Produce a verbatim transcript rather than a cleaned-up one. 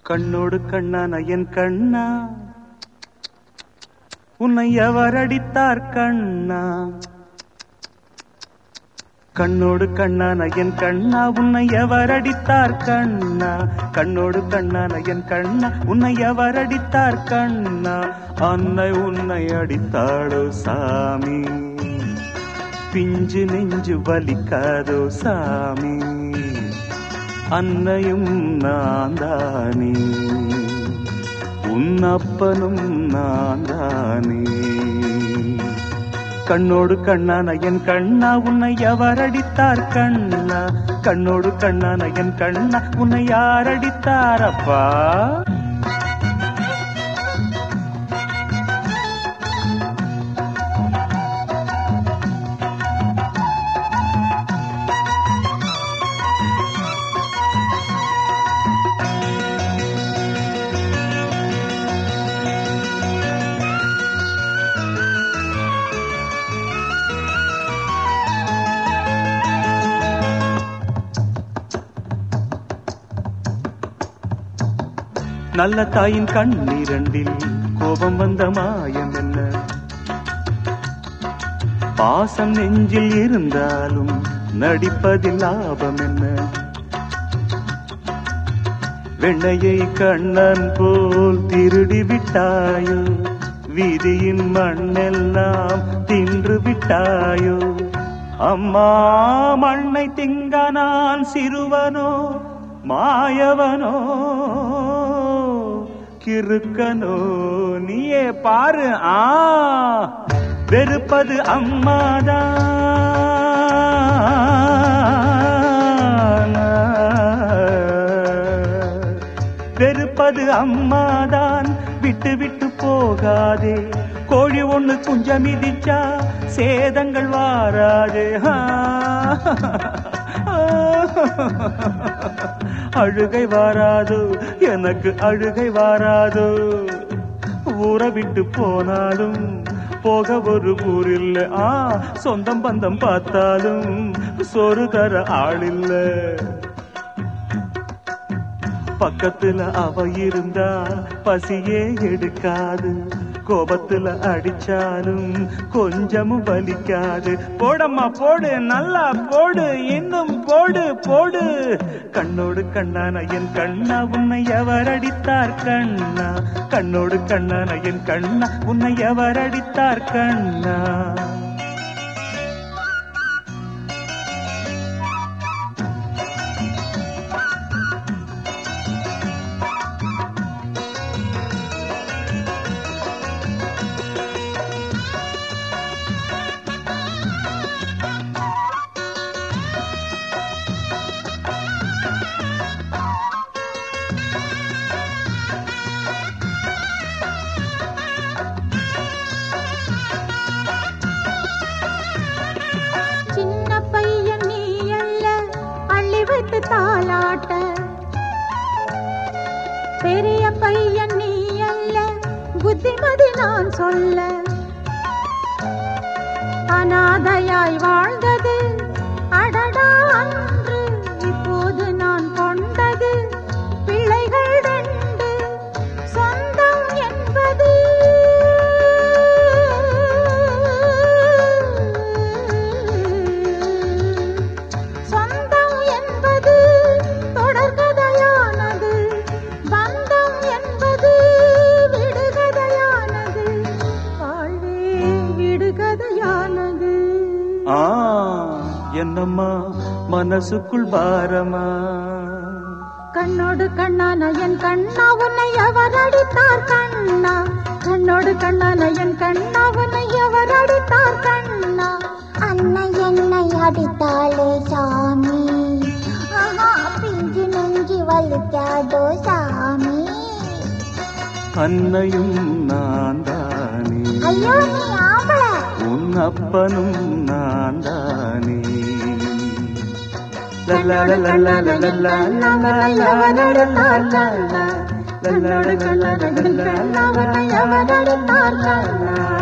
கண்ணோடு கண்ணான என் கண்ணா உன்னை எவர் அடித்தார் கண்ணா கண்ணோடு கண்ணான என் கண்ணா உன்னை எவர் அடித்தார் கண்ணா கண்ணோடு கண்ணான என் கண்ணா உன்னை எவர் அடித்தார் கண்ணா அன்னை உன்னை அடித்தாளோ சாமி பிஞ்சு நெஞ்சு வலிக்காதோ சாமி அன்னையும் நான்தானே உன் அப்பனும் நான்தானே கண்ணோடு கண்ணான என் கண்ணா உன்னை எவர் அடித்தார் கண்ணா கண்ணோடு கண்ணான என் கண்ணா உன்னை யார் அடித்தார் அப்பா நல்ல தாயின் கண்ணீரண்டில் கோபம் வந்த மாயம் என்ன பாசம் நெஞ்சில் இருந்தாலும் நடிப்பதில் லாபம் என்ன வெண்ணையை கண்ணன் போல் திருடி விட்டாயோ வீதியின் மண்ணெல்லாம் தின்று விட்டாயோ அம்மா மண்ணை திங்க நான் சிறுவனோ மாயவனோ கிறுக்கனோ நீயே பாரு ஆ வெறுப்பது அம்மாதான் வெறுப்பது அம்மாதான் விட்டு விட்டு போகாதே கோழி ஒண்ணு குஞ்சம் மிதிச்சா சேதங்கள் வாராதே அழுகை வாராதோ எனக்கு அழுகை வாராதோ ஊரை விட்டு போனாலும் போக ஒரு ஊரில்ல ஆ சொந்தம் பந்தம் பார்த்தாலும் சோறு தர ஆளில்ல பக்கத்துல அவ இருந்தா பசியே எடுக்காது கோபத்துல அடிச்சாலும் கொஞ்சமும் வலிக்காது போடம்மா போடு நல்லா போடு இன்னும் போடு போடு கண்ணோடு கண்ணான என் கண்ணா உன்னை எவர் அடித்தார் கண்ணா கண்ணோடு கண்ணான என் கண்ணா உன்னை எவர் அடித்தார் கண்ணா தாலாட்ட பெரிய பையன் நீ அல்ல புத்திமதி நான் சொல்ல அநாதையாய் வாழ்ந்தது அடடா அன்று இப்போது நான் கொண்டது பிள்ளைகள் ரெண்டு சொந்தம் என்பது என்னம்மா மனசுக்குள் பாரமா கண்ணோடு கண்ணான என் கண்ணா உன்னை எவர் அடித்தார் கண்ணா கண்ணோடு கண்ணான என் கண்ணா உன்னை எவர் அடித்தார் கண்ணா அன்னை என்னை அடித்தாளே சாமி பிஞ்சு நெஞ்சு வலிக்காதோ சாமி அன்னையும் நான் தானே ஐயோ நீ ஆம்பள உன் அப்பனும் நான் தானே கண்ணோடு கண்ணான என் கண்ணா உன்னை எவர் அடித்தார் கண்ணா